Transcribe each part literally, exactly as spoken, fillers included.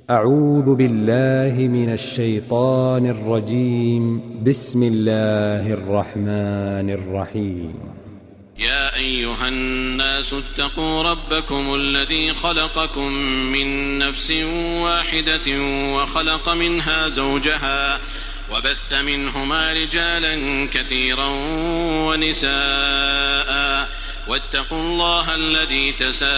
أعوذ بالله من الشيطان الرجيم. بسم الله الرحمن الرحيم. يا أيها الناس اتقوا ربكم الذي خلقكم من نفس واحدة وخلق منها زوجها وبث منهما رجالا كثيرا ونساء واتقوا الله الذي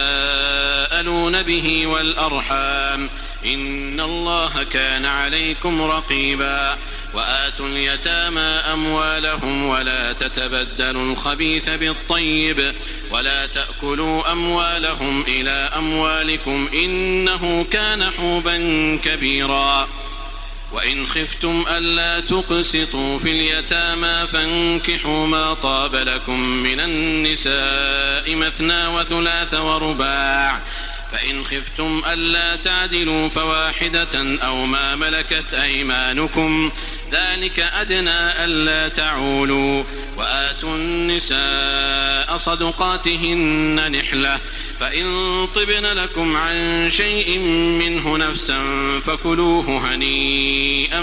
تساءلون به والأرحام إن الله كان عليكم رقيبا. وآتوا اليتامى أموالهم ولا تتبدلوا الخبيث بالطيب ولا تأكلوا أموالهم إلى أموالكم إنه كان حوبا كبيرا. وإن خفتم ألا تقسطوا في اليتامى فانكحوا ما طاب لكم من النساء مثنى وثلاث ورباع، فإن خفتم ألا تعدلوا فواحدة أو ما ملكت أيمانكم ذلك أدنى ألا تعولوا. وآتوا النساء صدقاتهن نحلة، فإن طبن لكم عن شيء منه نفسا فكلوه هنيئا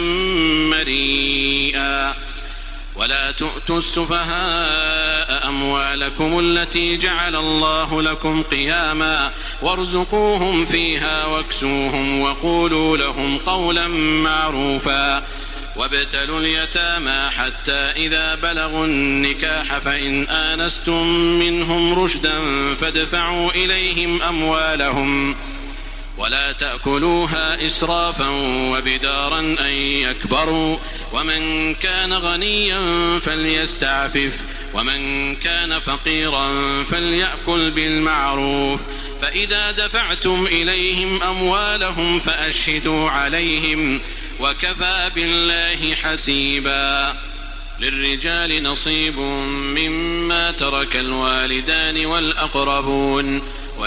مريئا. ولا تؤتوا السفهاء أموالكم التي جعل الله لكم قياما وارزقوهم فيها واكسوهم وقولوا لهم قولا معروفا. وابتلوا اليتامى حتى إذا بلغوا النكاح فإن آنستم منهم رشدا فادفعوا إليهم أموالهم ولا تأكلوها إسرافا وبدارا أن يكبروا. ومن كان غنيا فليستعفف ومن كان فقيرا فليأكل بالمعروف. فإذا دفعتم إليهم أموالهم فأشهدوا عليهم وكفى بالله حسيبا. للرجال نصيب مما ترك الوالدان والأقربون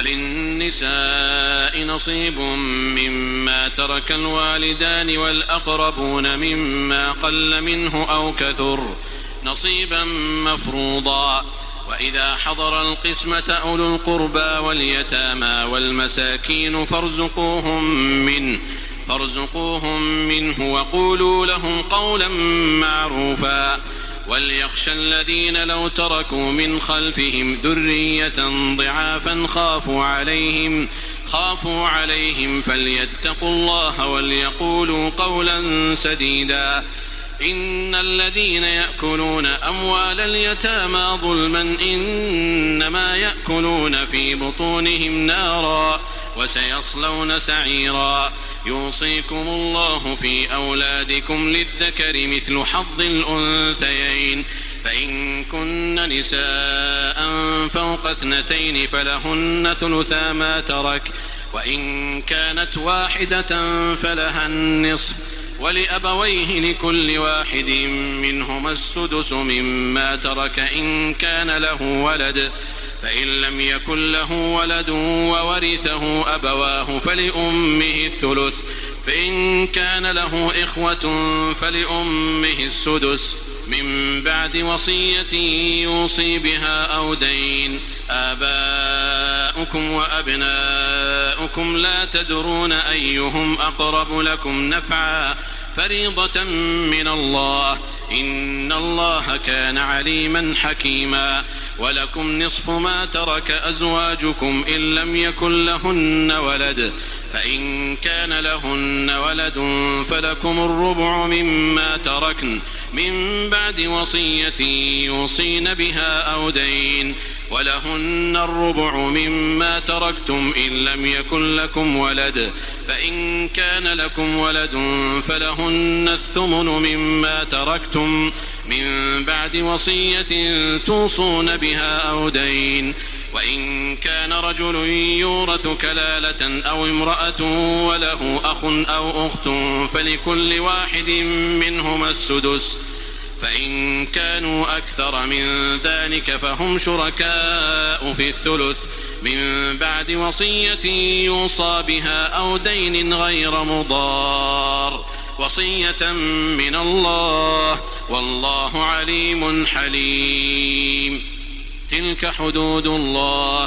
وللنساء نصيب مما ترك الوالدان والأقربون مما قل منه أو كثر نصيبا مفروضا. وإذا حضر القسمة أولو القربى واليتامى والمساكين فارزقوهم منه فارزقوهم منه وقولوا لهم قولا معروفا. وليخشى الذين لو تركوا من خلفهم ذرية ضعافا خافوا عليهم خافوا عليهم فليتقوا الله وليقولوا قولا سديدا. إن الذين يأكلون أموال اليتامى ظلما إنما يأكلون في بطونهم نارا وسيصلون سعيرا. يوصيكم الله في أولادكم للذكر مثل حظ الأنثيين، فإن كن نساء فوق اثنتين فلهن ثلثا ما ترك، وإن كانت واحدة فلها النصف، ولأبويه لكل واحد منهما السدس مما ترك إن كان له ولد، فإن لم يكن له ولد وورثه أبواه فلأمه الثلث، فإن كان له إخوة فلأمه السدس من بعد وصية يوصي بها أو دين. آباؤكم وأبناؤكم لا تدرون أيهم أقرب لكم نفعا فريضة من الله إن الله كان عليما حكيما. ولكم نصف ما ترك أزواجكم إن لم يكن لهن ولد، فإن كان لهن ولد فلكم الربع مما تركن من بعد وصية يوصين بها أو دين، ولهن الربع مما تركتم إن لم يكن لكم ولد، فإن كان لكم ولد فلهن الثمن مما تركتم من بعد وصية توصون بها أو دين. وإن كان رجل يورث كلالة أو امرأة وله أخ أو أخت فلكل واحد منهما السدس، فإن كانوا أكثر من ذلك فهم شركاء في الثلث من بعد وصية يوصى بها أو دين غير مضار، وصية من الله والله عليم حليم. تلك حدود الله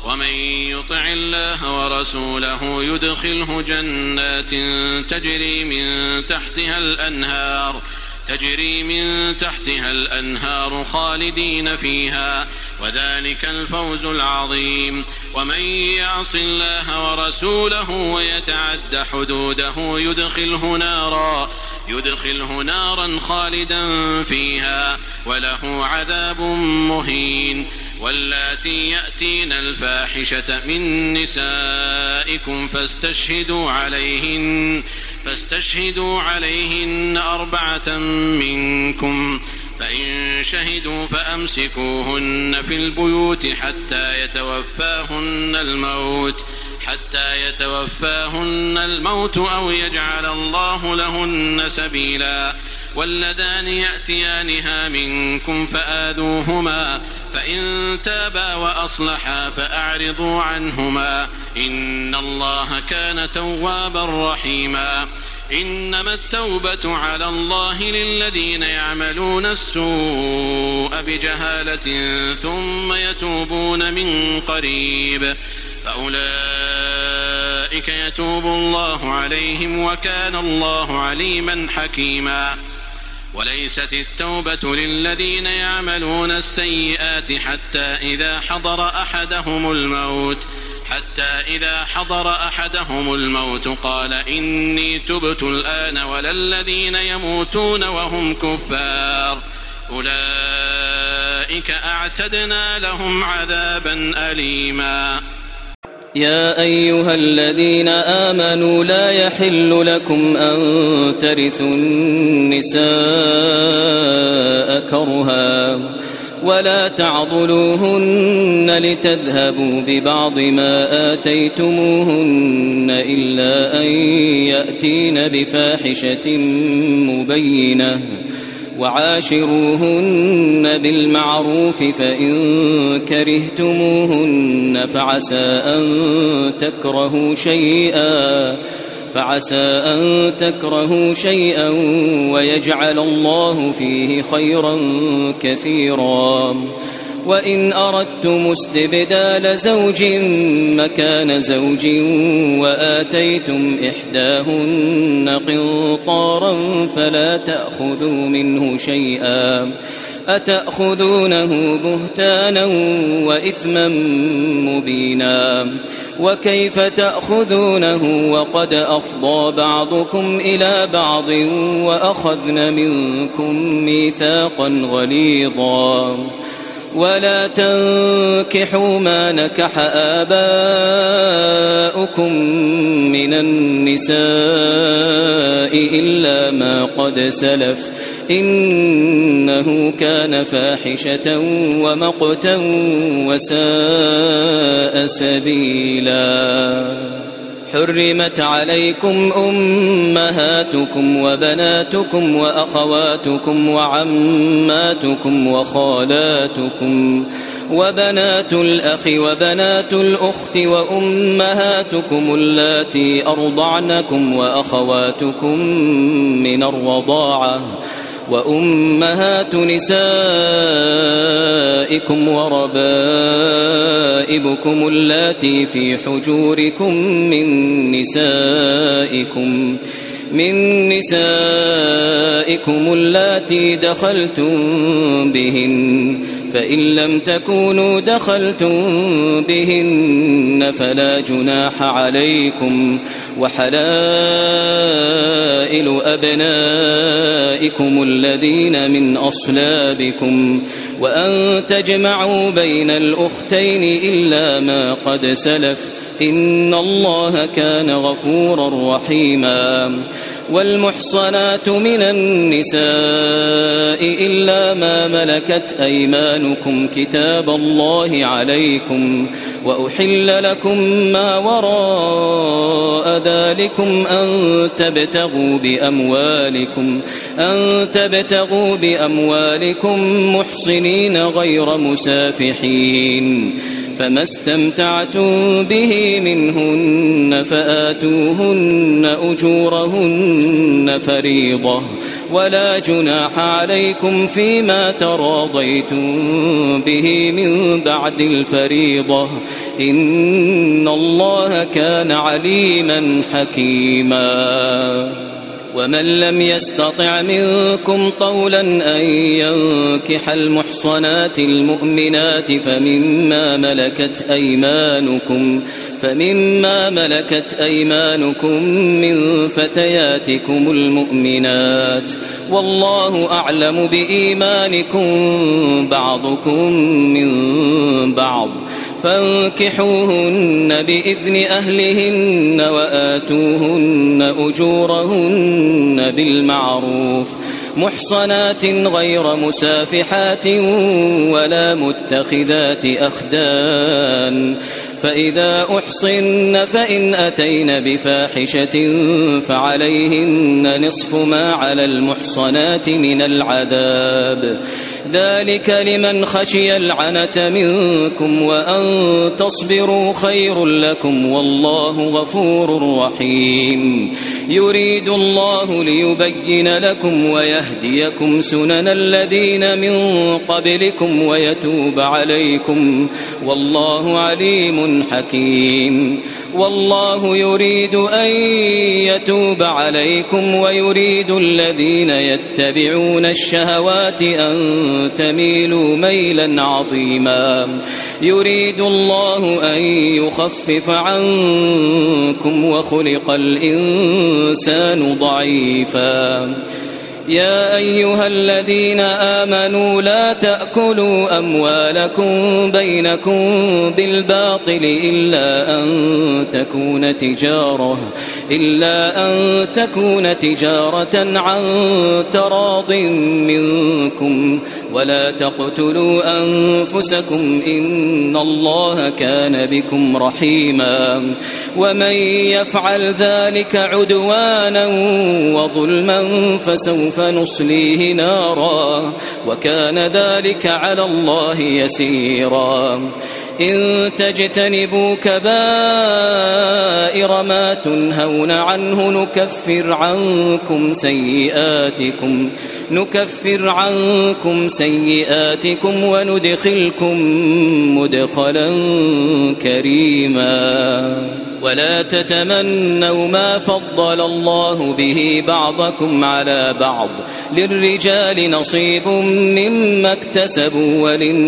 ومن يطع الله ورسوله يدخله جنات تجري من تحتها الأنهار تجري من تحتها الأنهار خالدين فيها وذلك الفوز العظيم. ومن يعص الله ورسوله ويتعد حدوده يدخله نارا يدخله نارا خالدا فيها وله عذاب مهين. واللاتي يأتين الفاحشة من نسائكم فاستشهدوا عليهن فاستشهدوا عليهن أربعة منكم فإن شهدوا فأمسكوهن في البيوت حتى يتوفاهن الموت حتى يتوفاهن الموت أو يجعل الله لهن سبيلا. واللذان يأتيانها منكم فآذوهما فإن تابا وأصلحا فأعرضوا عنهما إن الله كان توابا رحيما. إنما التوبة على الله للذين يعملون السوء بجهالة ثم يتوبون من قريب فأولئك يتوب الله عليهم وكان الله عليما حكيما. وليست التوبة للذين يعملون السيئات حتى إذا حضر أحدهم الموت حتى إذا حضر أحدهم الموت قال إني تبت الآن ولا الذين يموتون وهم كفار أولئك أعتدنا لهم عذابا أليما. يا أيها الذين آمنوا لا يحل لكم أن ترثوا النساء كرها ولا تعضلوهن لتذهبوا ببعض ما آتيتموهن إلا أن يأتين بفاحشة مبينة وعاشروهن بالمعروف فإن كرهتموهن فعسى أن تكرهوا شيئا فعسى أن تكرهوا شيئا ويجعل الله فيه خيرا كثيرا. وإن أردتم استبدال زوج مكان زوج وآتيتم إحداهن قنطارا فلا تأخذوا منه شيئا أتأخذونه بهتانا وإثما مبينا. وكيف تأخذونه وقد أفضى بعضكم إلى بعض وأخذن منكم ميثاقا غليظا. ولا تنكحوا ما نكح آباؤكم من النساء إلا ما قد سلف إنه كان فاحشة ومقتا وساء سبيلا. حرمت عليكم أمهاتكم وبناتكم وأخواتكم وعماتكم وخالاتكم وبنات الأخ وبنات الأخت وأمهاتكم اللاتي أرضعنكم وأخواتكم من الرضاعة وأمهات نسائكم وربائبكم اللاتي في حجوركم من نسائكم من نسائكم اللاتي دخلتم بهن فإن لم تكونوا دخلتم بهن فلا جناح عليكم وحلائل أبنائكم الذين من أصلابكم وأن تجمعوا بين الأختين إلا ما قد سلف إن الله كان غفورا رحيما. والمحصنات من النساء إلا ما ملكت أيمانكم كتاب الله عليكم وأحل لكم ما وراء ذلكم أن تبتغوا بأموالكم أن تبتغوا بأموالكم محصنين غير مسافحين فما استمتعتم به منهن فآتوهن أجورهن فريضة ولا جناح عليكم فيما تراضيتم به من بعد الفريضة إن الله كان عليما حكيما. ومن لم يستطع منكم طولا أن ينكح المحصنات المؤمنات فمما ملكت أيمانكم فمما ملكت أيمانكم من فتياتكم المؤمنات والله أعلم بإيمانكم بعضكم من بعض فانكحوهن بإذن أهلهن وآتوهن أجورهن بالمعروف محصنات غير مسافحات ولا متخذات أخدان فإذا أحصن فإن أتين بفاحشة فعليهن نصف ما على المحصنات من العذاب ذلك لمن خشي العنة منكم وأن تصبروا خير لكم والله غفور رحيم. يريد الله ليبين لكم ويهديكم سنن الذين من قبلكم ويتوب عليكم والله عليم حكيم. والله يريد أن يتوب عليكم ويريد الذين يتبعون الشهوات أن تميلوا ميلا عظيما. يريد الله أن يخفف عنكم وخلق الإنسان ضعيفا. يا أيها الذين آمنوا لا تأكلوا أموالكم بينكم بالباطل إلا أن تكون تجارة إلا أن تكون تجارة عن تراض منكم ولا تقتلوا أنفسكم إن الله كان بكم رحيما. ومن يفعل ذلك عدوانا وظلما فسوف نصليه نارا وكان ذلك على الله يسيرا. إن تجتنبوا كبائر ما تنهون عنه نكفر عنكم سيئاتكم نكفر عنكم سيئاتكم وندخلكم مدخلا كريما. ولا تتمنوا ما فضل الله به بعضكم على بعض للرجال نصيب مما اكتسبوا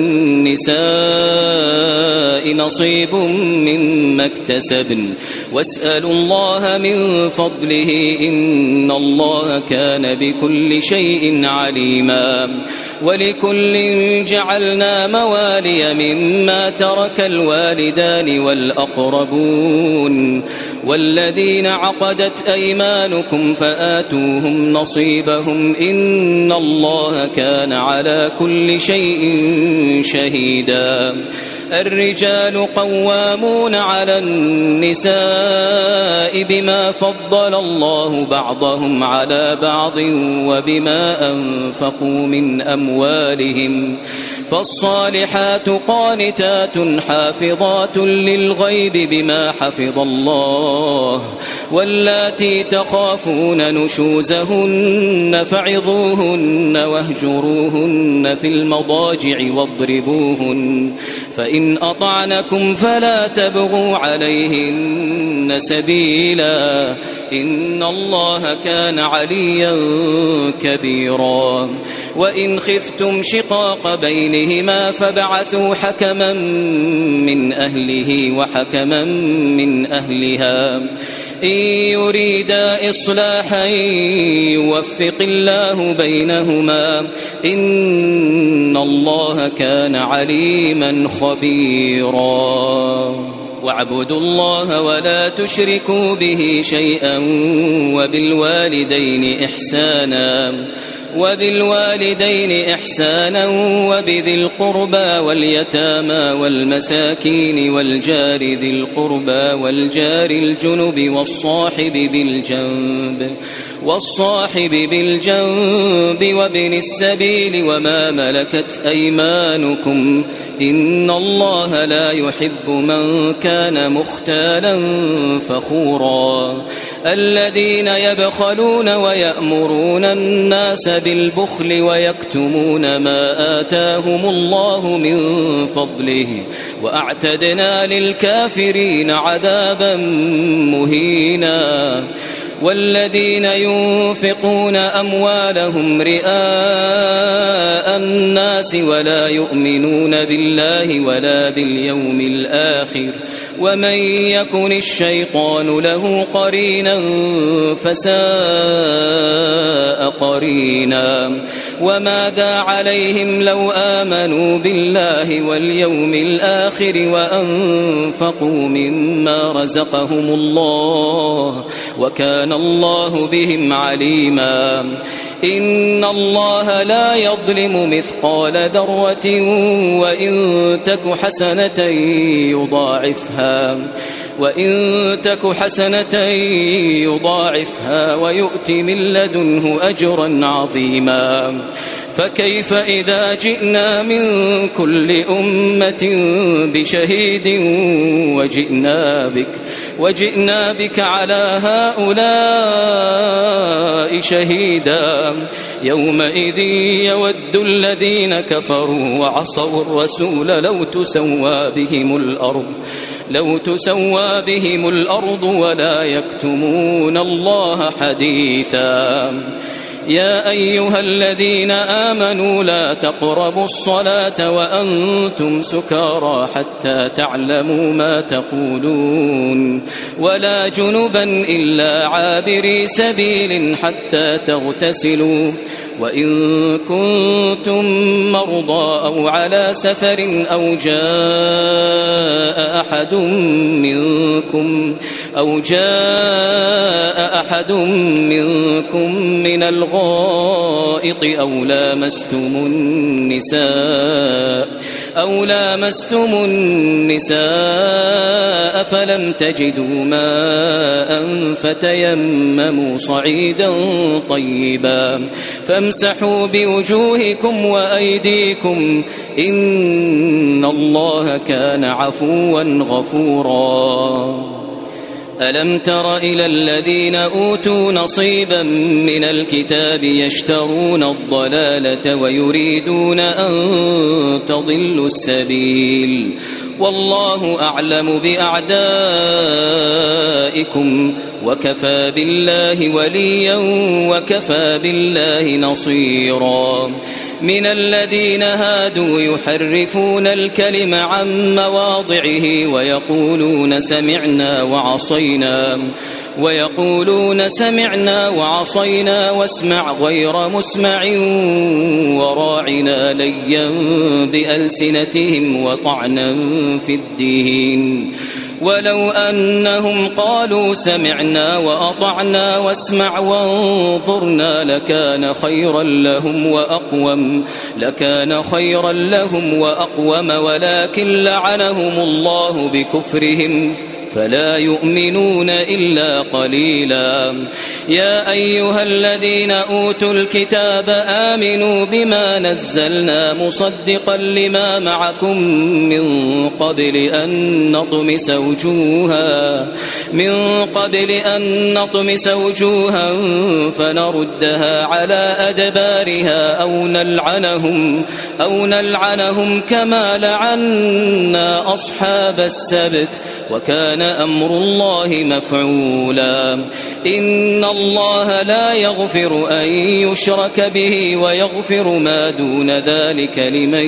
وللنساء نصيب مما اكتسبن واسألوا الله من فضله إن الله كان بكل شيء عليما. ولكل جعلنا موالي مما ترك الوالدان والأقربون والذين عقدت أيمانكم فآتوهم نصيبهم إن الله كان على كل شيء شهيدا. الرجال قوامون على النساء بما فضل الله بعضهم على بعض وبما أنفقوا من أموالهم فالصالحات قانتات حافظات للغيب بما حفظ الله واللاتي تخافون نشوزهن فعظوهن واهجروهن في المضاجع واضربوهن فإن أطعنكم فلا تبغوا عليهن سبيلا إن الله كان عليا كبيرا. وإن خفتم شقاق بينهما فبعثوا حكما من أهله وحكما من أهلها إن يريدا إصلاحا يوفق الله بينهما إن الله كان عليما خبيرا. واعبدوا الله ولا تشركوا به شيئا وبالوالدين إحسانا وبالوالدين إحسانا وبذي القربى واليتامى والمساكين والجار ذي القربى والجار الجنب والصاحب بالجنب والصاحب بالجنب وابن السبيل وما ملكت أيمانكم إن الله لا يحب من كان مختالا فخورا. الذين يبخلون ويأمرون الناس بالبخل ويكتمون ما آتاهم الله من فضله وأعتدنا للكافرين عذابا مهينا والذين ينفقون أموالهم رئاء الناس ولا يؤمنون بالله ولا باليوم الآخر ومن يكن الشيطان له قرينا فساء قرينا وماذا عليهم لو آمنوا بالله واليوم الآخر وأنفقوا مما رزقهم الله وكان الله بهم عليما إن الله لا يظلم مثقال ذرة وإن تك حسنة يضاعفها وإن تك حسنة يضاعفها ويؤت من لدنه أجرا عظيما فكيف إذا جئنا من كل أمة بشهيد وجئنا بك وجئنا بك على هؤلاء شهيدا يومئذ يود الذين كفروا وعصوا الرسول لو تسوى بهم الأرض لو تسوى بهم الأرض ولا يكتمون الله حديثا يا أيها الذين آمنوا لا تقربوا الصلاة وأنتم سكارى حتى تعلموا ما تقولون ولا جنبا إلا عابري سبيل حتى تغتسلوا وإن كنتم مرضى أو على سفر أو جاء أحد منكم أو جاء أحد منكم من الغائط أو لامستم النساء أو لامستم النساء فلم تجدوا ماء فتيمموا صعيدا طيبا فامسحوا بوجوهكم وأيديكم إن الله كان عفوا غفورا ألم تر إلى الذين أوتوا نصيبا من الكتاب يشترون الضلالة ويريدون أن تضلوا السبيل والله أعلم بأعدائكم وكفى بالله وليا وكفى بالله نصيرا من الذين هادوا يحرفون الكلم عن مواضعه ويقولون سمعنا وعصينا ويقولون سمعنا وعصينا واسمع غير مسمع وراعنا ليا بألسنتهم وطعنا في الدين ولو أنهم قالوا سمعنا وأطعنا واسمع وانظرنا لكان خيرا لهم وأقوم لكان خيرا لهم وأقوم ولكن لعنهم الله بكفرهم فلا يؤمنون إلا قليلا يا أيها الذين أوتوا الكتاب آمنوا بما نزلنا مصدقا لما معكم من قبل أن نطمس وجوها من قبل أن نطمس وجوها فنردها على أدبارها أو نلعنهم أو نلعنهم كما لعنا أصحاب السبت وكان أمر الله مفعولا إن الله لا يغفر أن يشرك به ويغفر ما دون ذلك لمن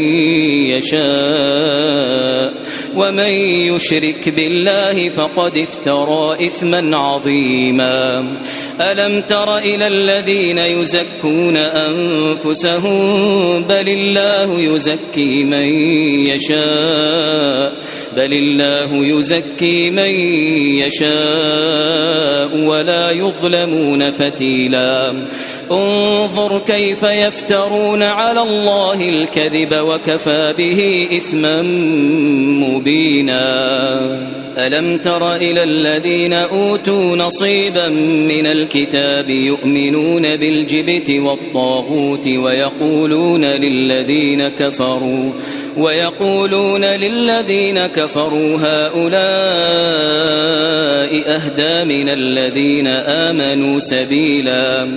يشاء ومن يشرك بالله فقد افترى إثما عظيما ألم تر إلى الذين يزكون أنفسهم بل الله يزكي من يشاء بل الله يزكي من يشاء ولا يظلمون فتيلا انظر كيف يفترون على الله الكذب وكفى به إثما مبينا ألم تر إلى الذين أوتوا نصيبا من الكتاب يؤمنون بالجبت والطاغوت ويقولون للذين كفروا ويقولون للذين كفروا هؤلاء أهدى من الذين آمنوا سبيلا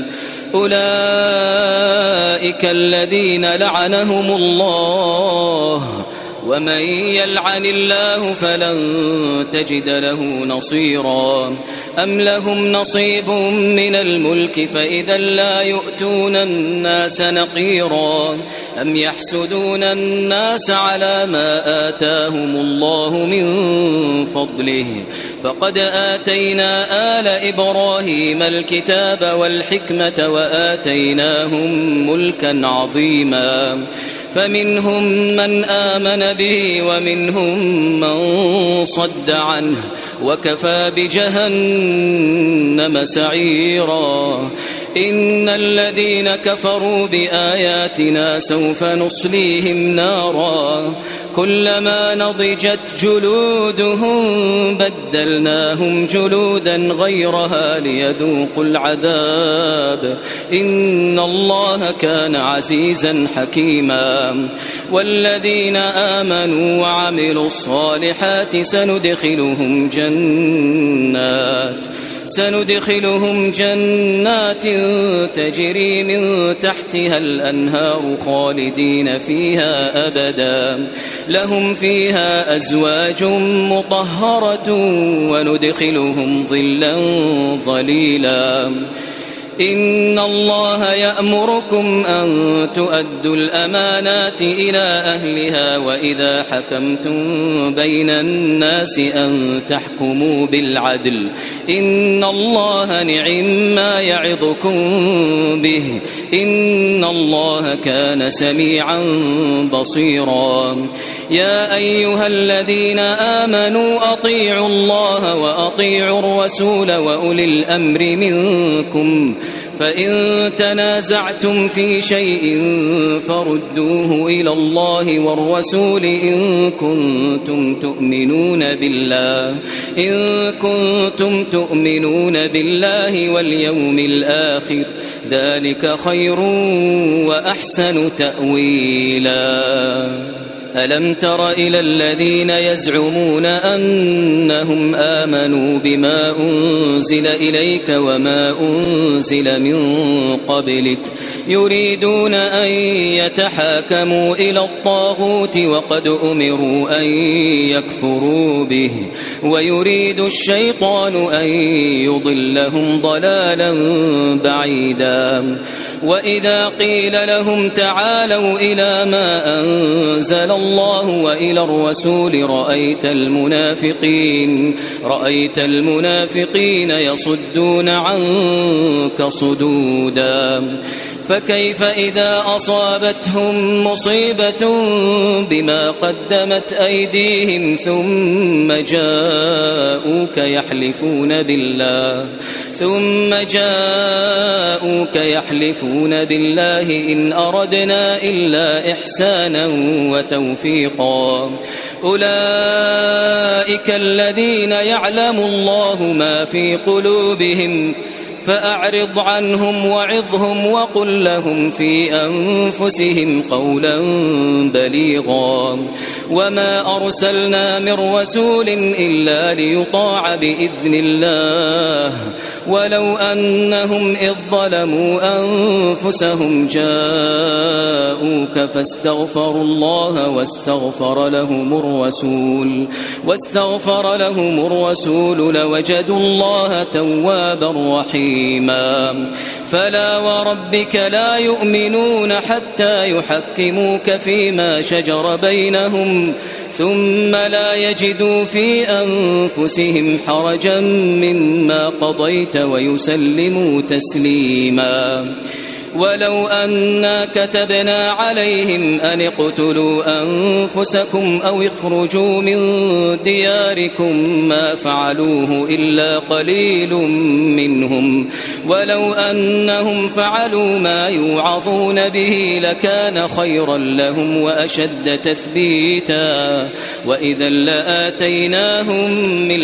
أولئك الذين لعنهم الله ومن يلعن الله فلن تجد له نصيرا أم لهم نصيب من الملك فإذا لا يؤتون الناس نقيرا أم يحسدون الناس على ما آتاهم الله من فضله فقد آتينا آل إبراهيم الكتاب والحكمة وآتيناهم ملكا عظيما فمنهم من آمن به ومنهم من صد عنه وكفى بجهنم سعيرا إن الذين كفروا بآياتنا سوف نصليهم نارا كلما نضجت جلودهم بدلناهم جلودا غيرها ليذوقوا العذاب إن الله كان عزيزا حكيما والذين آمنوا وعملوا الصالحات سندخلهم جنات سندخلهم جنات تجري من تحتها الأنهار خالدين فيها أبدا لهم فيها أزواج مطهرة وندخلهم ظلا ظليلا إن الله يأمركم أن تؤدوا الأمانات إلى أهلها وإذا حكمتم بين الناس أن تحكموا بالعدل إن الله نعم ما يعظكم به إن الله كان سميعا بصيرا يا أيها الذين آمنوا أطيعوا الله وأطيعوا الرسول وأولي الأمر منكم فإن تنازعتم في شيء فردوه إلى الله والرسول إن كنتم تؤمنون بالله إن كنتم تؤمنون بالله واليوم الآخر ذلك خير وأحسن تأويلا ألم تر إلى الذين يزعمون أنهم آمنوا بما أنزل إليك وما أنزل من قبلك يريدون أن يتحاكموا إلى الطاغوت وقد أمروا أن يكفروا به ويريد الشيطان أن يضلهم ضلالا بعيدا وإذا قيل لهم تعالوا إلى ما أنزل الله وإلى الرسول رأيت المنافقين رأيت المنافقين يصدون عنك صدودا فكيف إذا أصابتهم مصيبة بما قدمت أيديهم ثم جاءوك يحلفون بالله ثم جاءوك يحلفون بالله إن أردنا إلا إحسانا وتوفيقا أولئك الذين يعلم الله ما في قلوبهم فأعرض عنهم وعظهم وقل لهم في أنفسهم قولا بليغا وما أرسلنا من رسول إلا ليطاع بإذن الله ولو أنهم إذ ظلموا أنفسهم جاءوك فاستغفروا الله واستغفر لهم الرسول واستغفر لهم الرسول لوجدوا الله توابا رحيما فلا وربك لا يؤمنون حتى يحكموك فيما شجر بينهم ثم لا يجدوا في أنفسهم حرجا مما قضيت ويسلموا تسليما ولو أنا كتبنا عليهم أن اقتلوا أنفسكم أو اخرجوا من دياركم ما فعلوه إلا قليل منهم ولو أنهم فعلوا ما يوعظون به لكان خيرا لهم وأشد تثبيتا وإذا لآتيناهم من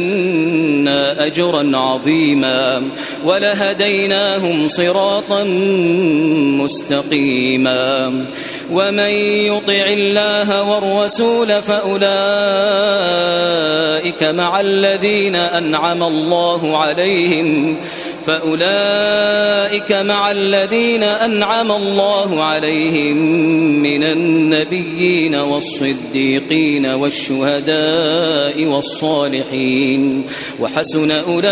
لدنا أجرا عظيما ولهديناهم صراطا مستقيما. ومن يطع الله والرسول فأولئك مع الذين أنعم الله عليهم فأولئك مع الذين أنعم الله عليهم من النبيين والصديقين والشهداء والصالحين وحسن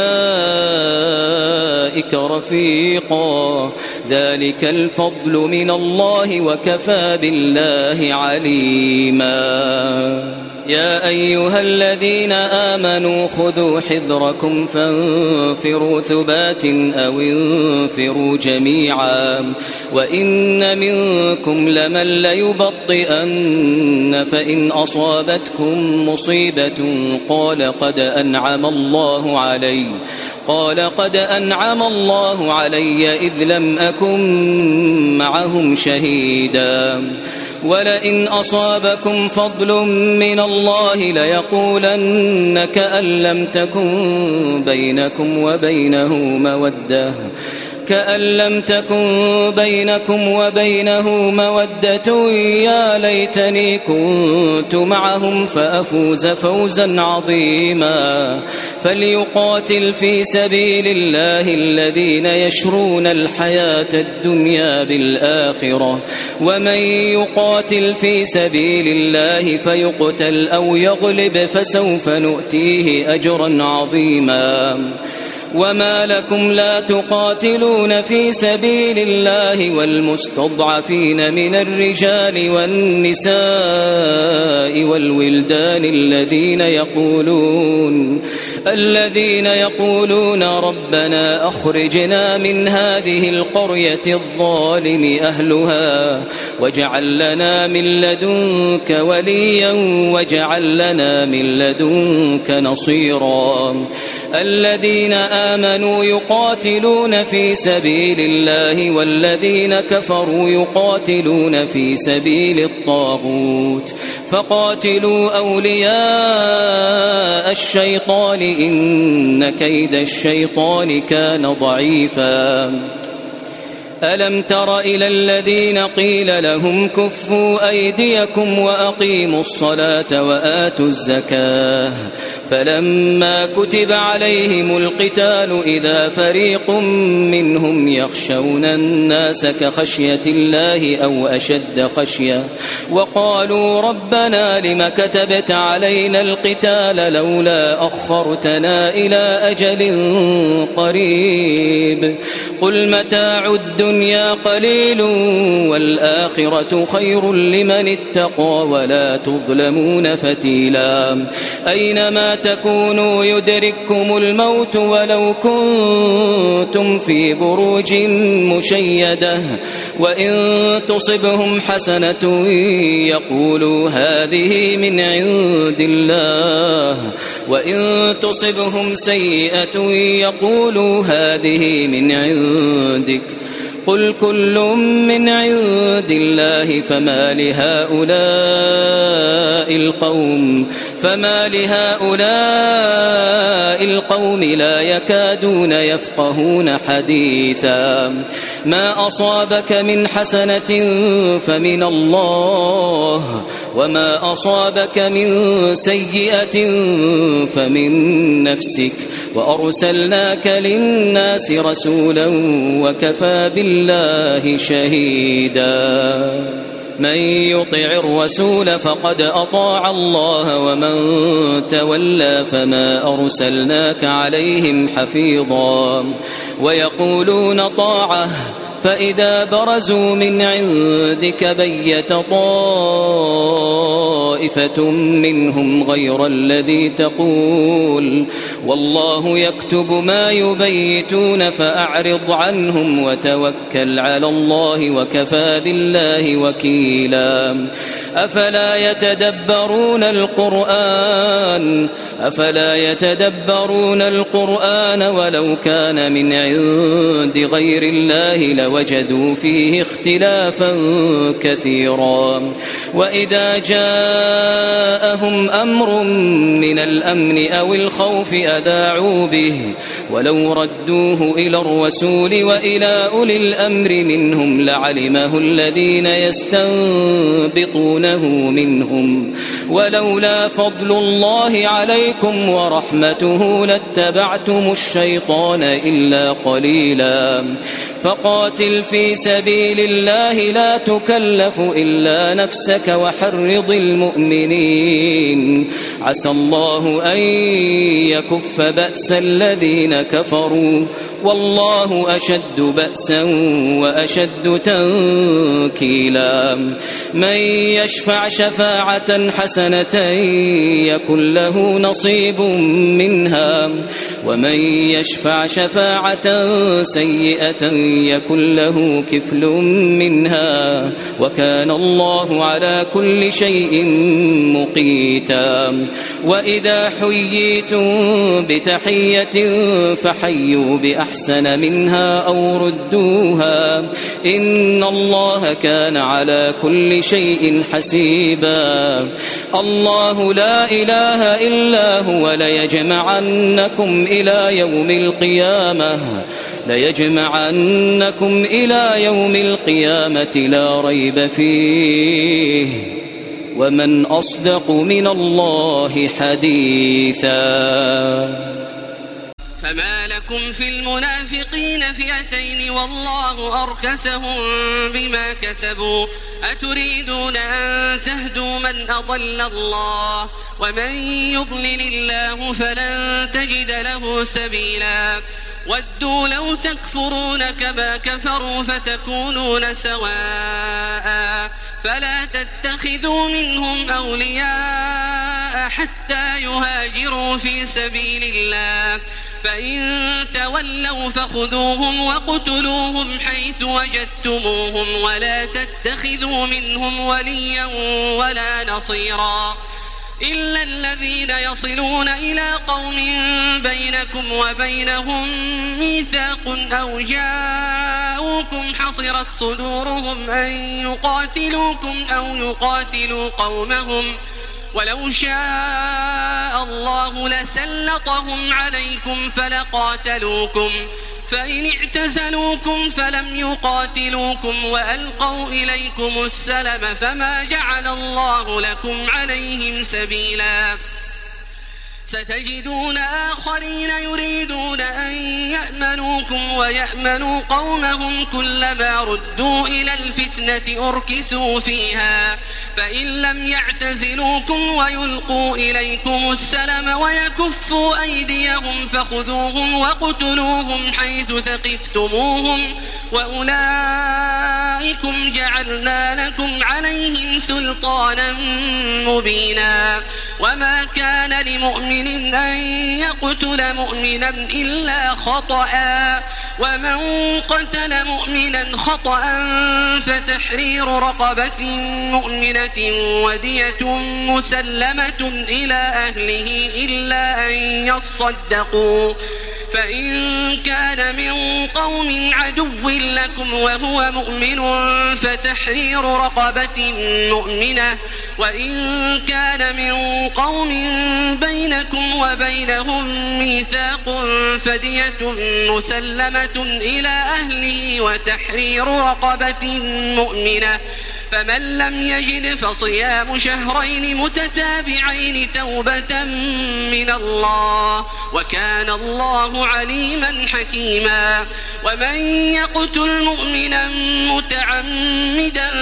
أولئك رفيقا. ذلك الفضل من الله وكفى بالله عليما. يا أيها الذين آمنوا خذوا حذركم فانفروا ثبات أو انفروا جميعا وإن منكم لمن ليبطئن فإن أصابتكم مصيبة قال قد أنعم الله علي قال قد أنعم الله علي إذ لم أكن معهم شهيدا ولئن أصابكم فضل من الله ليقولن كأن لم تكن بينكم وبينه مودة كأن لم تكن بينكم وبينه مودة يا ليتني كنت معهم فأفوز فوزا عظيما. فليقاتل في سبيل الله الذين يشرون الحياة الدنيا بالآخرة ومن يقاتل في سبيل الله فيقتل أو يغلب فسوف نؤتيه أجرا عظيما. وما لكم لا تقاتلون في سبيل الله والمستضعفين من الرجال والنساء والولدان الذين يقولون الذين يقولون ربنا أخرجنا من هذه القرية الظالم أهلها واجعل لنا من لدنك وليا واجعل لنا من لدنك نصيرا. الذين آمنوا يقاتلون في سبيل الله والذين كفروا يقاتلون في سبيل الطاغوت فقاتلوا أولياء الشيطان إن كيد الشيطان كان ضعيفا. ألم تر إلى الذين قيل لهم كفوا أيديكم وأقيموا الصلاة وآتوا الزكاة فلما كتب عليهم القتال إذا فريق منهم يخشون الناس كخشية الله أو أشد خشية وقالوا ربنا لم كتبت علينا القتال لولا أخرتنا إلى أجل قريب قل متاع الدنيا قليل والآخرة خير لمن اتقى ولا تظلمون فتيلا. أينما تكونوا يدرككم الموت ولو كنتم في بروج مشيدة وإن تصبهم حسنة يقولوا هذه من عند الله وإن تصبهم سيئة يقولوا هذه من عندك قل كل من عند الله فما لهؤلاء القوم فما لهؤلاء القوم لا يكادون يفقهون حديثا. ما أصابك من حسنة فمن الله وما أصابك من سيئة فمن نفسك وأرسلناك للناس رسولا وكفى بالله شهيدا. من يطع الرسول فقد أطاع الله ومن تولى فما أرسلناك عليهم حفيظا. ويقولون طاعة فإذا برزوا من عندك بيت طائفة منهم غير الذي تقول والله يكتب ما يبيتون فأعرض عنهم وتوكل على الله وكفى بالله وكيلا. أفلا يتدبرون القرآن أفلا يتدبرون القرآن ولو كان من عند غير الله لوجدوا فيه اختلافا كثيرا. وإذا جاء جاءهم أمر من الأمن أو الخوف أذاعوا به ولو ردوه إلى الرسول وإلى أولي الأمر منهم لعلمه الذين يستنبطونه منهم ولولا فضل الله عليكم ورحمته لاتبعتم الشيطان إلا قليلا فقاتل في سبيل الله لا تكلف إلا نفسك وحرض المؤمنين عسى الله أن يكف بأس الذين كفروا والله أشد بأسا وأشد تنكيلا من يشفع شفاعة حسنة يكن له نصيب منها ومن يشفع شفاعة سيئة يكن له كفل منها وكان الله على كل شيء مقيتا وإذا حييتم بتحية فحيوا بأحسن منها أو ردوها إن الله كان على كل شيء حسيبا الله لا إله إلا هو ليجمعنكم إلى يوم القيامة ليجمعنكم إلى يوم القيامة لا ريب فيه ومن أصدق من الله حديثا فما لكم في المنافقين فئتين والله أركسهم بما كسبوا أتريدون أن تهدوا من أضل الله ومن يضلل الله فلن تجد له سبيلا ودوا لو تكفرون كما كفروا فتكونون سواء فلا تتخذوا منهم أولياء حتى يهاجروا في سبيل الله فإن تولوا فخذوهم وقتلوهم حيث وجدتموهم ولا تتخذوا منهم وليا ولا نصيرا إلا الذين يصلون إلى قوم بينكم وبينهم ميثاق أو جاءوكم حصرت صدورهم أن يقاتلوكم أو يقاتلوا قومهم ولو شاء الله لسلطهم عليكم فلقاتلوكم فإن اعتزلوكم فلم يقاتلوكم وألقوا إليكم السلم فما جعل الله لكم عليهم سبيلا ستجدون آخرين يريدون أن يأمنوكم ويأمنوا قومهم كلما ردوا إلى الفتنة أركسوا فيها فإن لم يعتزلوكم ويلقوا إليكم السلم ويكفوا أيديهم فخذوهم وقتلوهم حيث ثقفتموهم وأولئكم جعلنا لكم عليهم سلطانا مبينا وما كان لمؤمن أن يقتل مؤمنا إلا خطأ ومن قتل مؤمنا خطأ فتحرير رقبة مؤمنة ودية مسلمة إلى أهله إلا أن يصدقوا فإن كان من قوم عدو لكم وهو مؤمن فتحرير رقبة مؤمنة وإن كان من قوم بينكم وبينهم ميثاق فدية مسلمة إلى أهله وتحرير رقبة مؤمنة فمن لم يجد فصيام شهرين متتابعين توبة من الله وكان الله عليما حكيما ومن يقتل مؤمنا متعمدا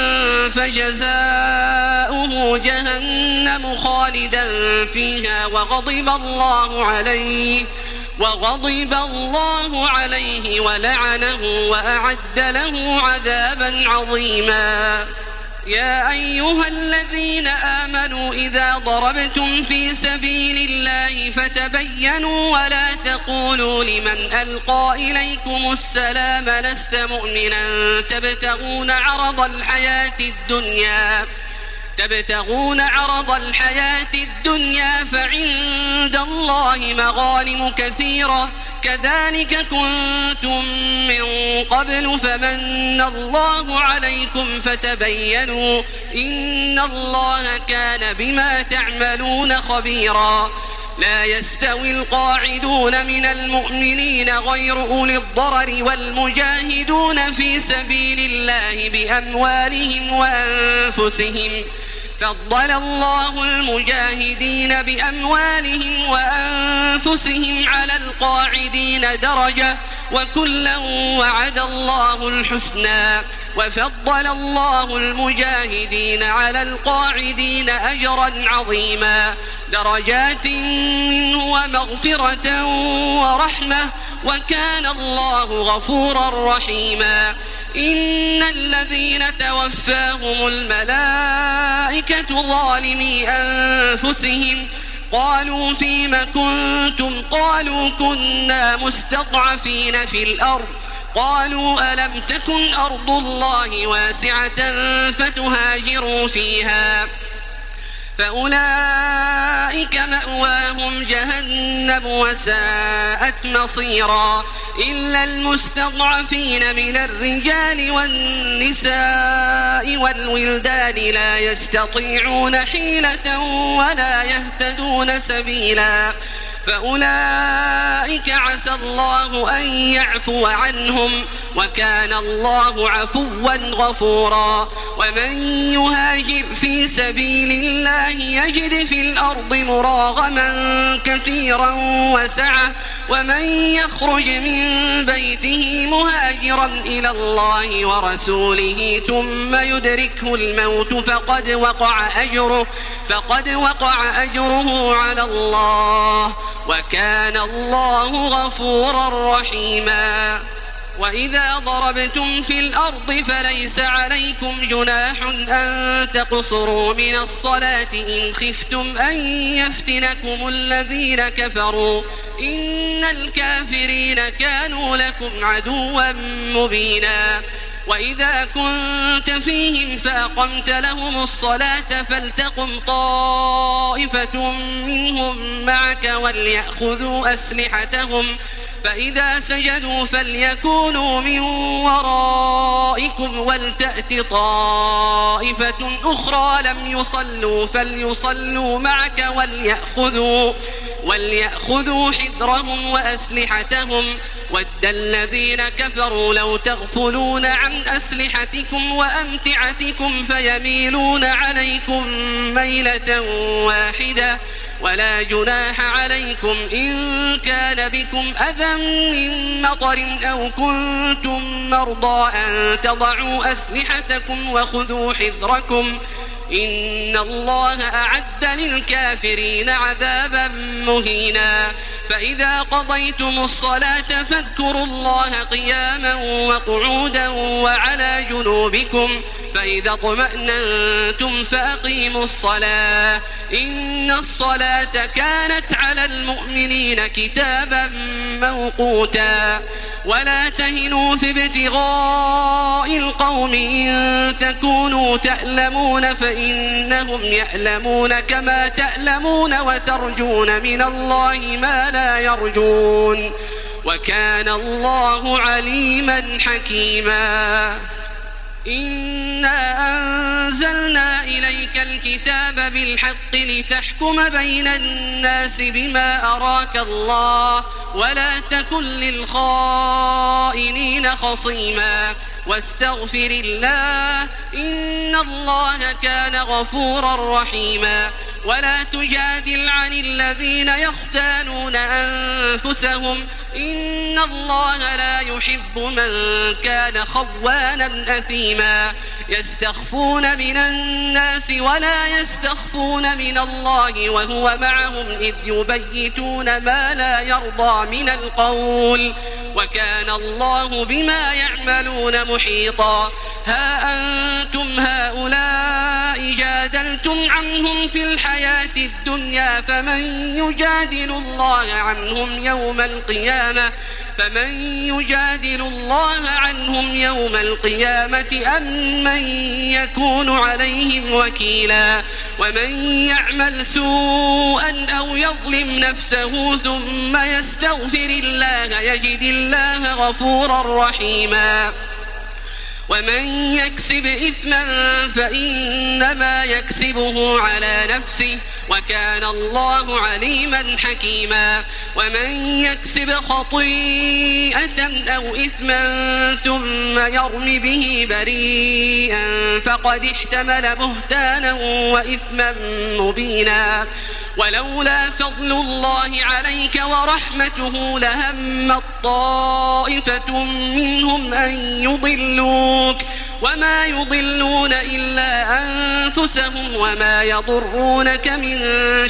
فجزاؤه جهنم خالدا فيها وغضب الله عليه وغضب الله عليه ولعنه وأعد له عذابا عظيما يا أيها الذين آمنوا إذا ضربتم في سبيل الله فتبينوا ولا تقولوا لمن ألقى إليكم السلام لست مؤمنا تبتغون عرض الحياة الدنيا تبتغون عرض الحياة الدنيا فعند الله مغانم كثيرة كذلك كنتم من قبل فمن الله عليكم فتبينوا إن الله كان بما تعملون خبيرا لا يستوي القاعدون من المؤمنين غير أولي الضرر والمجاهدون في سبيل الله بأموالهم وأنفسهم فضل الله المجاهدين بأموالهم وأنفسهم على القاعدين درجة وكلا وعد الله الحسنى وفضل الله المجاهدين على القاعدين أجرا عظيما درجات منه ومغفرة ورحمة وكان الله غفورا رحيما إن الذين توفاهم الملائكة ظالمي أنفسهم قالوا فيم كنتم قالوا كنا مستضعفين في الأرض قالوا ألم تكن أرض الله واسعة فتهاجروا فيها فأولئك مأواهم جهنم وساءت مصيرا إلا المستضعفين من الرجال والنساء والولدان لا يستطيعون حيلة ولا يهتدون سبيلا فأولئك عسى الله أن يعفو عنهم وكان الله عفوا غفورا ومن يهاجر في سبيل الله يجد في الأرض مراغما كثيرا وسعة ومن يخرج من بيته مهاجرا إلى الله ورسوله ثم يدركه الموت فقد وقع أجره فقد وقع أجره على الله وكان الله غفورا رحيما وإذا ضربتم في الأرض فليس عليكم جناح أن تقصروا من الصلاة إن خفتم أن يفتنكم الذين كفروا إن الكافرين كانوا لكم عدوا مبينا وإذا كنت فيهم فأقمت لهم الصلاة فلتقم طائفة منهم معك وليأخذوا أسلحتهم فإذا سجدوا فليكونوا من ورائكم ولتأت طائفة أخرى لم يصلوا فليصلوا معك وليأخذوا وليأخذوا حذرهم وأسلحتهم ود الذين كفروا لو تغفلون عن أسلحتكم وأمتعتكم فيميلون عليكم ميلة واحدة ولا جناح عليكم إن كان بكم أذى من مطر أو كنتم مرضى أن تضعوا أسلحتكم وخذوا حذركم إن الله أعد للكافرين عذابا مهينا فإذا قضيتم الصلاة فاذكروا الله قياما وقعودا وعلى جنوبكم فإذا اطمأننتم فأقيموا الصلاة إن الصلاة كانت على المؤمنين كتابا موقوتا ولا تهنوا في ابتغاء القوم إن تكونوا تألمون فإنهم يألمون كما تألمون وترجون من الله ما لا يرجون وكان الله عليما حكيما إنا أنزلنا إليك الكتاب بالحق لتحكم بين الناس بما أراك الله ولا تكن للخائنين خصيما واستغفر الله إن الله كان غفورا رحيما ولا تجادل عن الذين يختانون أنفسهم إن الله لا يحب من كان خوانا أثيما يستخفون من الناس ولا يستخفون من الله وهو معهم إذ يبيتون ما لا يرضى من القول وكان الله بما يعملون محيطا ها أنتم هؤلاء جادلتم عنهم في الحياة الدنيا فمن يجادل الله عنهم يوم القيامة فمن يجادل الله عنهم يوم القيامة أم من يكون عليهم وكيلا ومن يعمل سوءا أو يظلم نفسه ثم يستغفر الله يجد الله غفورا رحيما ومن يكسب إثما فإنما يكسبه على نفسه وكان الله عليما حكيما ومن يكسب خطيئة أو إثما ثم يرم به بريئا فقد احتمل بهتانا وإثما مبينا ولولا فضل الله عليك ورحمته لهمت طائفة منهم أن يضلوك وما يضلون إلا أنفسهم وما يضرونك من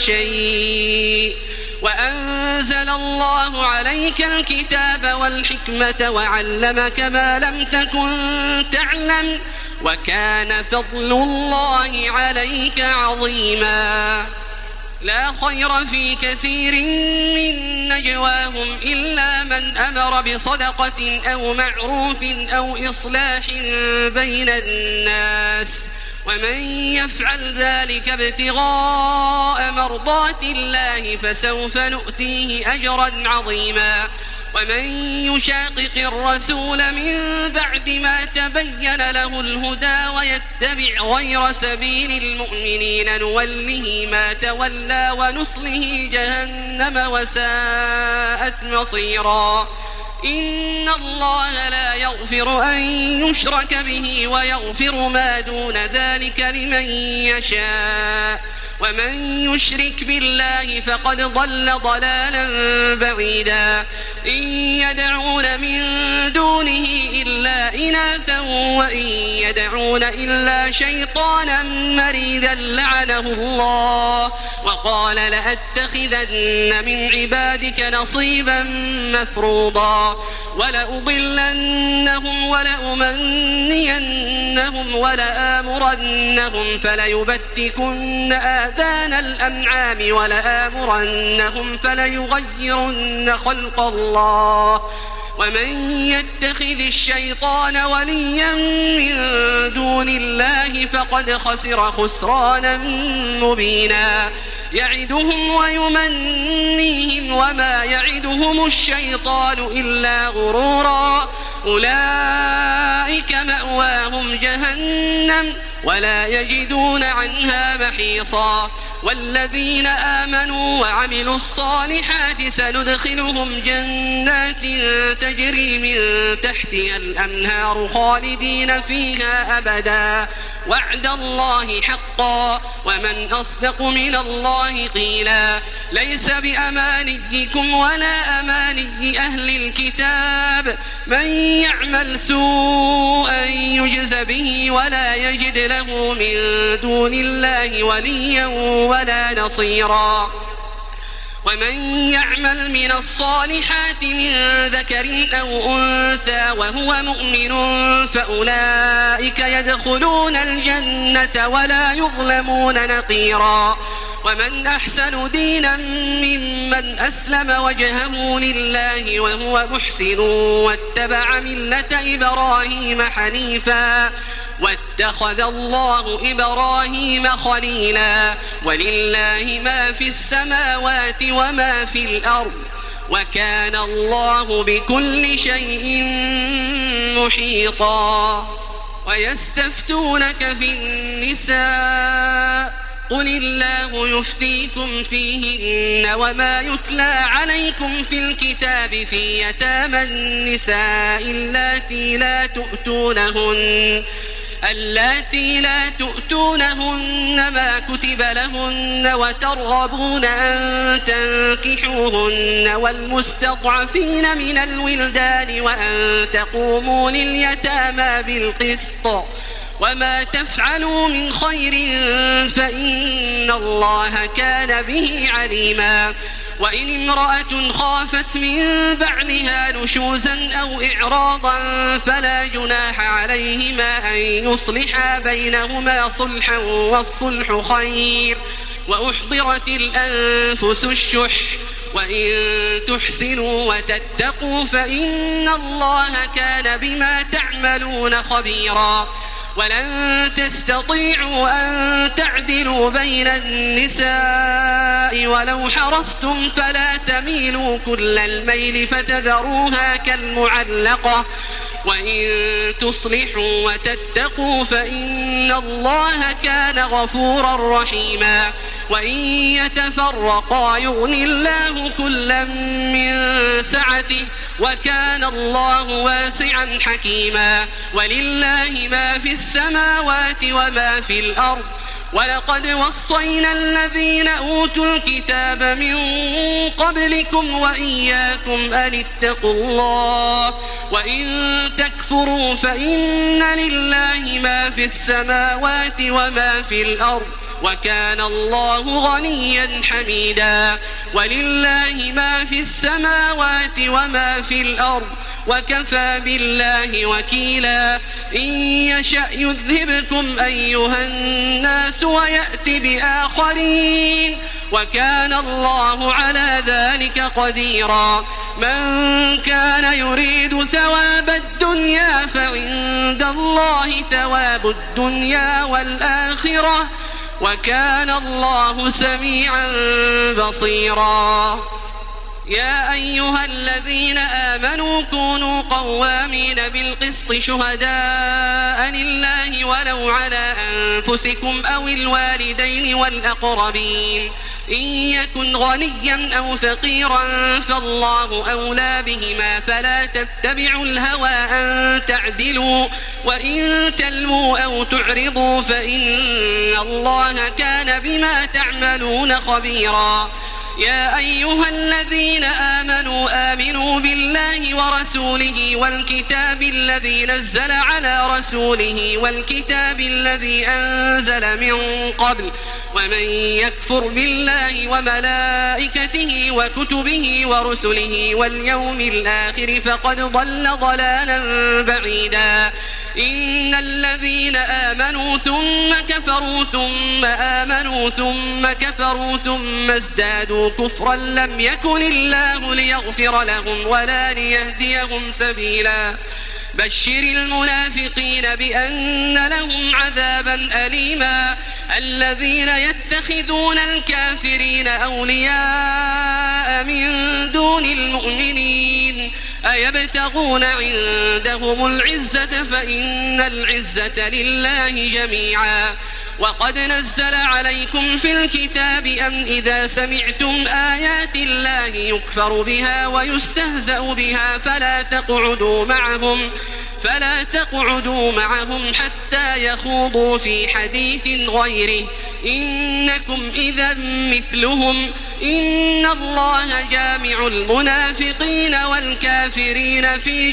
شيء وأنزل الله عليك الكتاب والحكمة وعلمك ما لم تكن تعلم وكان فضل الله عليك عظيما لا خير في كثير من نجواهم إلا من أمر بصدقة أو معروف أو إصلاح بين الناس ومن يفعل ذلك ابتغاء مرضات الله فسوف نؤتيه أجرا عظيما ومن يشاقق الرسول من بعد ما تبين له الهدى ويتبع غير سبيل المؤمنين نوله ما تولى ونصله جهنم وساءت مصيرا إن الله لا يغفر أن يشرك به ويغفر ما دون ذلك لمن يشاء ومن يشرك بالله فقد ضل ضلالا بعيدا إن يدعون من دونه إلا إناثا وإن يدعون إلا شيطانا مريدا لعنه الله وقال لأتخذن من عبادك نصيبا مفروضا ولأضلنهم ولأمنينهم ولآمرنهم فليبتكن آذان الأنعام ولآمرنهم فليغيرن خلق الله ومن يتخذ الشيطان وليا من دون الله فقد خسر خسرانا مبينا يعدهم ويمنيهم وما يعدهم الشيطان إلا غرورا أولئك مأواهم جهنم ولا يجدون عنها محيصا والذين آمنوا وعملوا الصالحات سندخلهم جنات تجري من تحتها الأنهار خالدين فيها أبدا وعد الله حقا ومن أصدق من الله قيلا ليس بأمانيكم ولا أماني أهل الكتاب من يعمل سوءا يجز به ولا يجد له من دون الله وليا ولا نصيرا ومن يعمل من الصالحات من ذكر أو أنثى وهو مؤمن فأولئك يدخلون الجنة ولا يظلمون نقيرا ومن أحسن دينا ممن أسلم وجهه لله وهو محسن واتبع ملة إبراهيم حنيفا واتخذ الله إبراهيم خليلا ولله ما في السماوات وما في الأرض وكان الله بكل شيء محيطا ويستفتونك في النساء قل الله يفتيكم فيهن وما يتلى عليكم في الكتاب في يتامى النساء اللاتي لا تؤتونهن اللاتي لا تؤتونهن ما كتب لهن وترغبون أن تنكحوهن والمستضعفين من الولدان وأن تقوموا لليتامى بالقسط وما تفعلوا من خير فإن الله كان به عليما وإن امرأة خافت من بعلها نشوزا أو إعراضا فلا جناح عليهما أن يصلحا بينهما صلحا والصلح خير وأحضرت الأنفس الشح وإن تحسنوا وتتقوا فإن الله كان بما تعملون خبيرا ولن تستطيعوا أن تعدلوا بين النساء ولو حرصتم فلا تميلوا كل الميل فتذروها كالمعلقة وإن تصلحوا وتتقوا فإن الله كان غفورا رحيما وإن يتفرقا يغني الله كلا من سعته وكان الله واسعا حكيما ولله ما في السماوات وما في الأرض ولقد وصينا الذين أوتوا الكتاب من قبلكم وإياكم أن اتقوا الله وإن تكفروا فإن لله ما في السماوات وما في الأرض وكان الله غنيا حميدا ولله ما في السماوات وما في الأرض وكفى بالله وكيلا إن يشأ يذهبكم أيها الناس ويأتي بآخرين وكان الله على ذلك قديرا من كان يريد ثواب الدنيا فعند الله ثواب الدنيا والآخرة وكان الله سميعا بصيرا يا أيها الذين آمنوا كونوا قوامين بالقسط شهداء لله ولو على أنفسكم أو الوالدين والأقربين إن يكن غنيا أو فقيرا فالله أولى بهما فلا تتبعوا الهوى أن تعدلوا وإن تلووا أو تعرضوا فإن الله كان بما تعملون خبيرا يا أيها الذين آمنوا آمنوا بالله ورسوله والكتاب الذي نزل على رسوله والكتاب الذي أنزل من قبل ومن يكفر بالله وملائكته وكتبه ورسله واليوم الآخر فقد ضل ضلالا بعيدا إن الذين آمنوا ثم كفروا ثم آمنوا ثم كفروا ثم ازدادوا كفرا لم يكن الله ليغفر لهم ولا ليهديهم سبيلا بشر المنافقين بأن لهم عذابا أليما الذين يتخذون الكافرين أولياء من دون المؤمنين أيبتغون عندهم العزة فإن العزة لله جميعا وقد نزل عليكم في الكتاب أن إذا سمعتم آيات الله يكفر بها ويستهزأ بها فلا تقعدوا معهم فلا تقعدوا معهم حتى يخوضوا في حديث غيره إنكم إذا مثلهم إن الله جامع المنافقين والكافرين في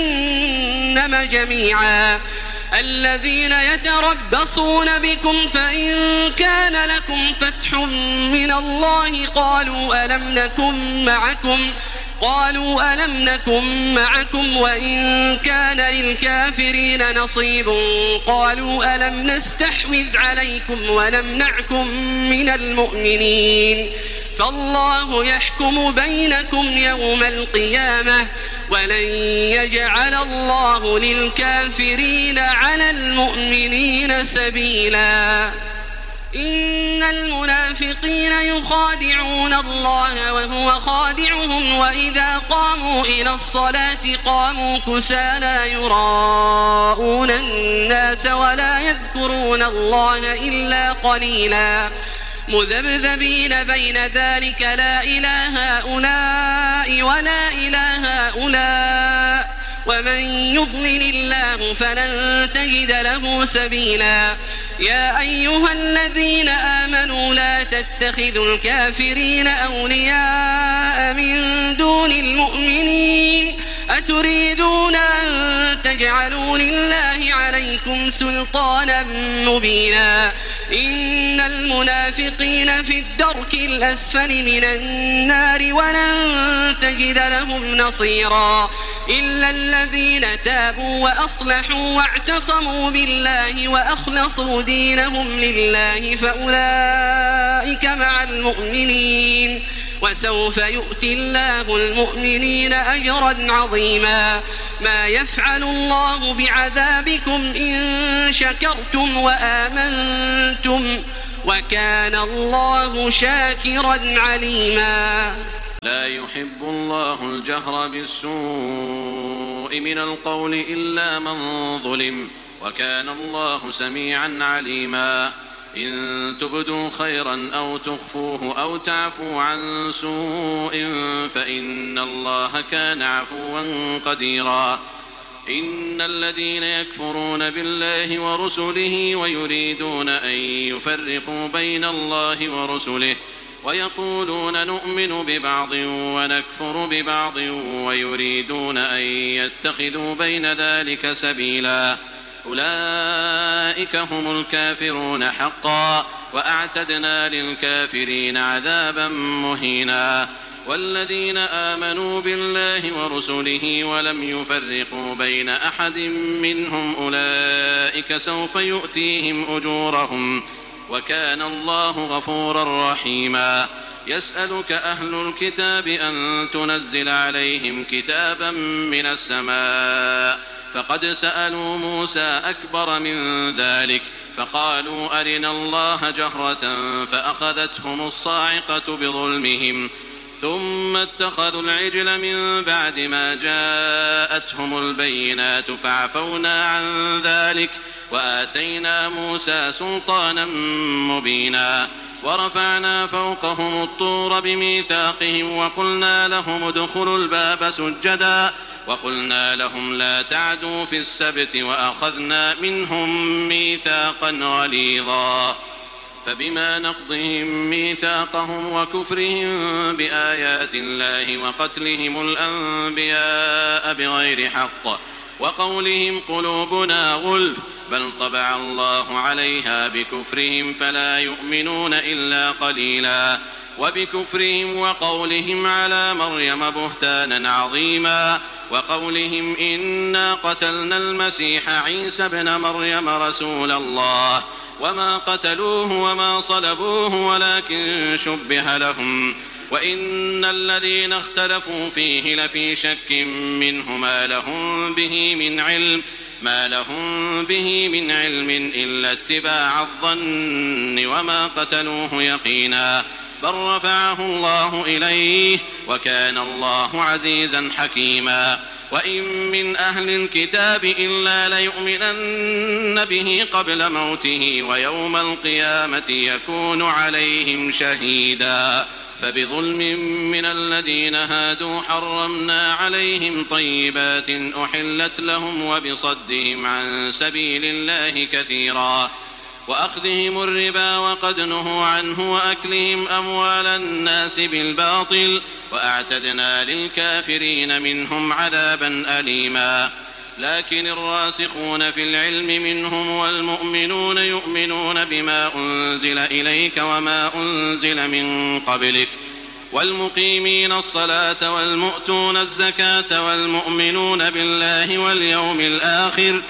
جهنم جميعا الذين يتربصون بكم فإن كان لكم فتح من الله قالوا ألم نكن معكم قالوا ألم نكن معكم وإن كان للكافرين نصيب قالوا ألم نستحوذ عليكم ونمنعكم من المؤمنين فالله يحكم بينكم يوم القيامة ولن يجعل الله للكافرين على المؤمنين سبيلا إن المنافقين يخادعون الله وهو خادعهم وإذا قاموا إلى الصلاة قاموا كسالى يراءون الناس ولا يذكرون الله إلا قليلا مذبذبين بين ذلك لا إله هؤلاء ولا إله هؤلاء ومن يضلل الله فلن تجد له سبيلا يا أيها الذين آمنوا لا تتخذوا الكافرين أولياء من دون المؤمنين أتريدون أن تجعلوا لله عليكم سلطانا مبينا إن المنافقين في الدرك الأسفل من النار ولن تجد لهم نصيرا إلا الذين تابوا وأصلحوا واعتصموا بالله وأخلصوا دينهم لله فأولئك مع المؤمنين وسوف يؤتي الله المؤمنين أجرا عظيما. ما يفعل الله بعذابكم إن شكرتم وآمنتم وكان الله شاكرا عليما. لا يحب الله الجهر بالسوء من القول إلا من ظلم وكان الله سميعا عليما. إن تبدوا خيرا أو تخفوه أو تعفوا عن سوء فإن الله كان عفوا قديرا. إن الذين يكفرون بالله ورسله ويريدون أن يفرقوا بين الله ورسله ويقولون نؤمن ببعض ونكفر ببعض ويريدون أن يتخذوا بين ذلك سبيلا أولئك هم الكافرون حقا وأعتدنا للكافرين عذابا مهينا. والذين آمنوا بالله ورسله ولم يفرقوا بين أحد منهم أولئك سوف يؤتيهم أجورهم وكان الله غفورا رحيما. يسألك أهل الكتاب أن تنزل عليهم كتابا من السماء فقد سألوا موسى أكبر من ذلك فقالوا أرنا الله جهرة فأخذتهم الصاعقة بظلمهم ثم اتخذوا العجل من بعد ما جاءتهم البينات فعفونا عن ذلك وآتينا موسى سلطانا مبينا. ورفعنا فوقهم الطور بميثاقهم وقلنا لهم ادخلوا الباب سجدا وقلنا لهم لا تعدوا في السبت وأخذنا منهم ميثاقا غليظا. فبما نقضهم ميثاقهم وكفرهم بآيات الله وقتلهم الأنبياء بغير حق وقولهم قلوبنا غلف بل طبع الله عليها بكفرهم فلا يؤمنون إلا قليلا. وبكفرهم وقولهم على مريم بهتانا عظيما وقولهم إنا قتلنا المسيح عيسى ابن مريم رسول الله وما قتلوه وما صلبوه ولكن شبه لهم وإن الذين اختلفوا فيه لفي شك منه ما لهم به من علم ما لهم به من علم إلا اتباع الظن وما قتلوه يقينا بل رفعه الله إليه وكان الله عزيزا حكيما. وإن من أهل الكتاب إلا ليؤمنن به قبل موته ويوم القيامة يكون عليهم شهيدا. فبظلم من الذين هادوا حرمنا عليهم طيبات أحلت لهم وبصدهم عن سبيل الله كثيرا وأخذهم الربا وقد نهوا عنه وأكلهم أموال الناس بالباطل وأعتدنا للكافرين منهم عذابا أليما. لكن الراسخون في العلم منهم والمؤمنون يؤمنون بما أنزل إليك وما أنزل من قبلك والمقيمين الصلاة والمؤتون الزكاة والمؤمنون بالله واليوم الآخر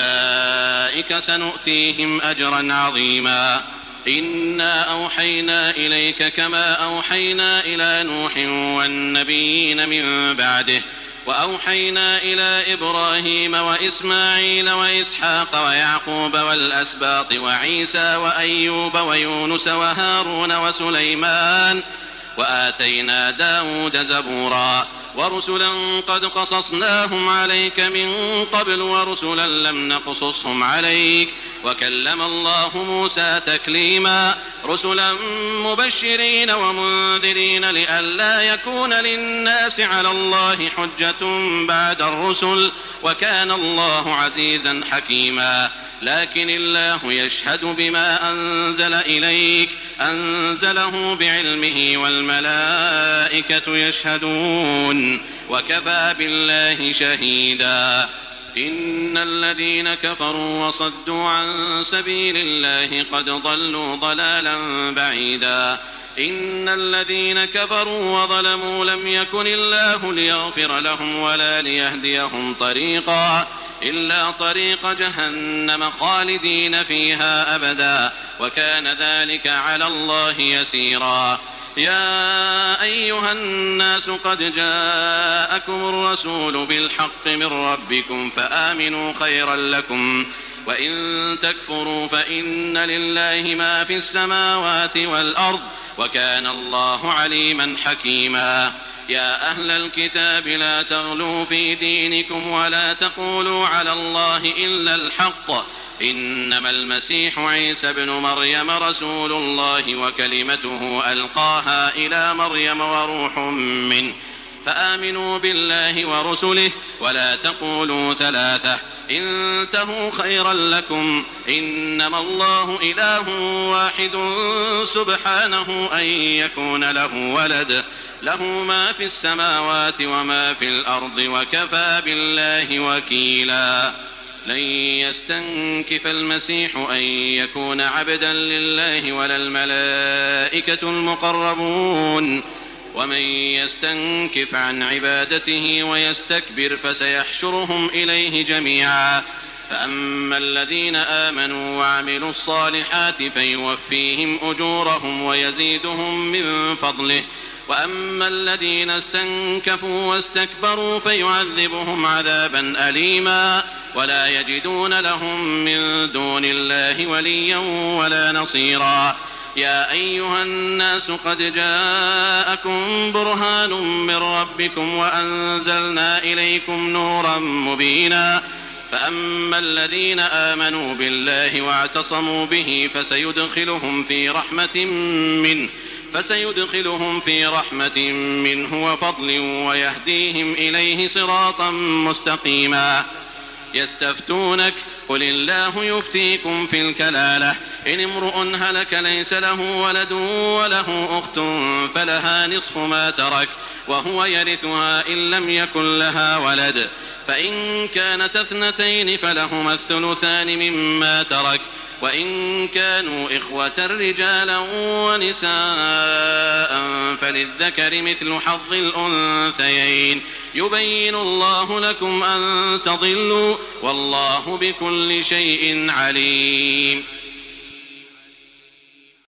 أولئك سنؤتيهم أجرا عظيما. إنا أوحينا إليك كما أوحينا إلى نوح والنبيين من بعده وأوحينا إلى إبراهيم وإسماعيل وإسحاق ويعقوب والأسباط وعيسى وأيوب ويونس وهارون وسليمان وآتينا داود زبورا ورسلا قد قصصناهم عليك من قبل ورسلا لم نقصصهم عليك وكلم الله موسى تكليما. رسلا مبشرين ومنذرين لئلا يكون للناس على الله حجة بعد الرسل وكان الله عزيزا حكيما. لكن الله يشهد بما أنزل إليك أنزله بعلمه والملائكة يشهدون وكفى بالله شهيدا. إن الذين كفروا وصدوا عن سبيل الله قد ضلوا ضلالا بعيدا. إن الذين كفروا وظلموا لم يكن الله ليغفر لهم ولا ليهديهم طريقا إلا طريق جهنم خالدين فيها أبدا وكان ذلك على الله يسيرا. يا أيها الناس قد جاءكم الرسول بالحق من ربكم فآمنوا خيرا لكم وإن تكفروا فإن لله ما في السماوات والأرض وكان الله عليما حكيما. يا أهل الكتاب لا تغلوا في دينكم ولا تقولوا على الله إلا الحق إنما المسيح عيسى بن مريم رسول الله وكلمته ألقاها إلى مريم وروح منه فآمنوا بالله ورسله ولا تقولوا ثلاثة انتهوا خيرا لكم إنما الله إله واحد سبحانه أن يكون له ولد له ما في السماوات وما في الأرض وكفى بالله وكيلا. لن يستنكف المسيح أن يكون عبدا لله ولا الملائكة المقربون ومن يستنكف عن عبادته ويستكبر فسيحشرهم إليه جميعا. فأما الذين آمنوا وعملوا الصالحات فيوفيهم أجورهم ويزيدهم من فضله وأما الذين استنكفوا واستكبروا فيعذبهم عذابا أليما ولا يجدون لهم من دون الله وليا ولا نصيرا. يا أيها الناس قد جاءكم برهان من ربكم وأنزلنا إليكم نورا مبينا. فأما الذين آمنوا بالله واعتصموا به فسيدخلهم في رحمة منه فسيدخلهم في رحمة منه وفضل ويهديهم إليه صراطا مستقيما. يستفتونك قل الله يفتيكم في الكلالة إن امرؤ هلك ليس له ولد وله أخت فلها نصف ما ترك وهو يرثها إن لم يكن لها ولد فإن كانت اثنتين فلهما الثلثان مما ترك وإن كانوا إخوة رجالا ونساء فللذكر مثل حظ الأنثيين يبين الله لكم أن تضلوا والله بكل شيء عليم.